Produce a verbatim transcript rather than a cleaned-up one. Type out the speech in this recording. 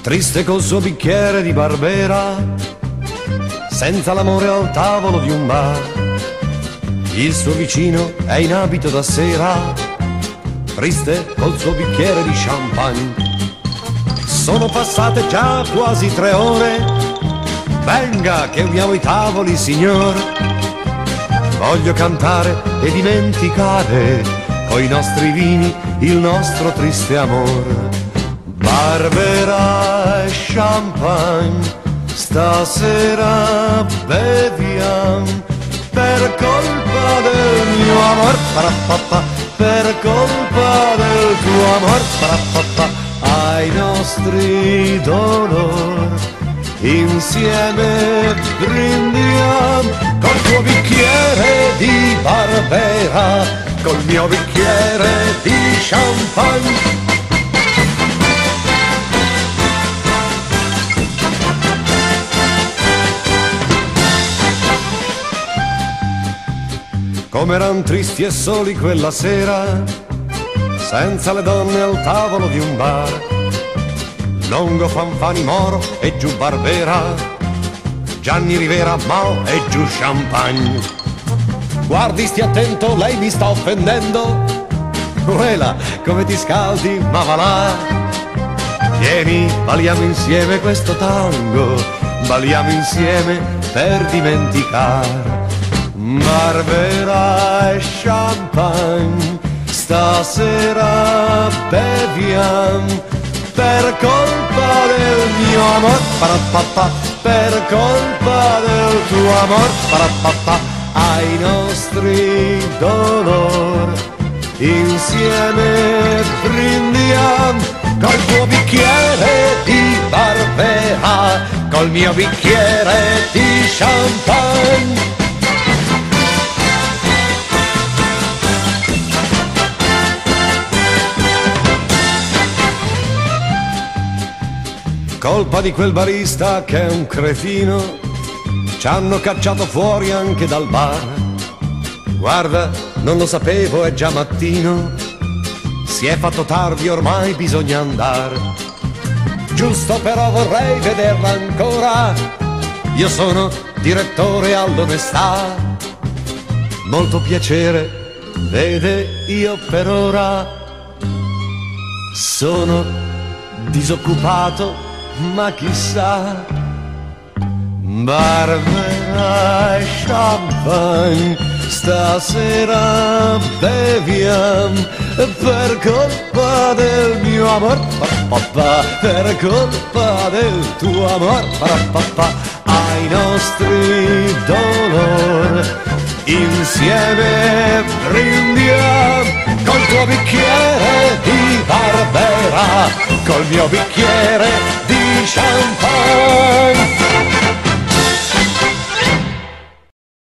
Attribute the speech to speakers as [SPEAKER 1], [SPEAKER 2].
[SPEAKER 1] triste col suo bicchiere di Barbera, senza l'amore al tavolo di un bar. Il suo vicino è in abito da sera, triste col suo bicchiere di champagne. Sono passate già quasi tre ore, venga che uniamo i tavoli, signor. Voglio cantare e dimenticare coi nostri vini il nostro triste amor. Barbera e champagne, stasera beviam, per colpa del mio amor, parapapà, per colpa del tuo amor, parapapà, ai nostri dolor, insieme brindiam, col tuo bicchiere di Barbera, col mio bicchiere di champagne. Com'eran tristi e soli quella sera, senza le donne al tavolo di un bar. Longo, Fanfani, Moro e giù Barbera, Gianni Rivera, Mao e giù champagne. Guardi, stia attento, lei mi sta offendendo. Uela, come ti scaldi, ma va là. Vieni, balliamo insieme questo tango, balliamo insieme per dimenticare. Barbera e champagne, stasera beviam, per colpa del mio amor, parapapà, per colpa del tuo amor, parapapà, ai nostri dolor, insieme brindiam, col tuo bicchiere di Barbera, col mio bicchiere di champagne. Colpa di quel barista che è un cretino, ci hanno cacciato fuori anche dal bar. Guarda, non lo sapevo, è già mattino, si è fatto tardi, ormai bisogna andare. Giusto, però vorrei vederla ancora, io sono direttore all'onestà. Molto piacere, vede, io per ora sono disoccupato, ma chissà. Barbera e champagne, stasera beviam, per colpa del mio amor, papà, per colpa del tuo amor, papà, ai nostri dolor, insieme brindiam, col tuo bicchiere di Barbera, col mio bicchiere di champagne.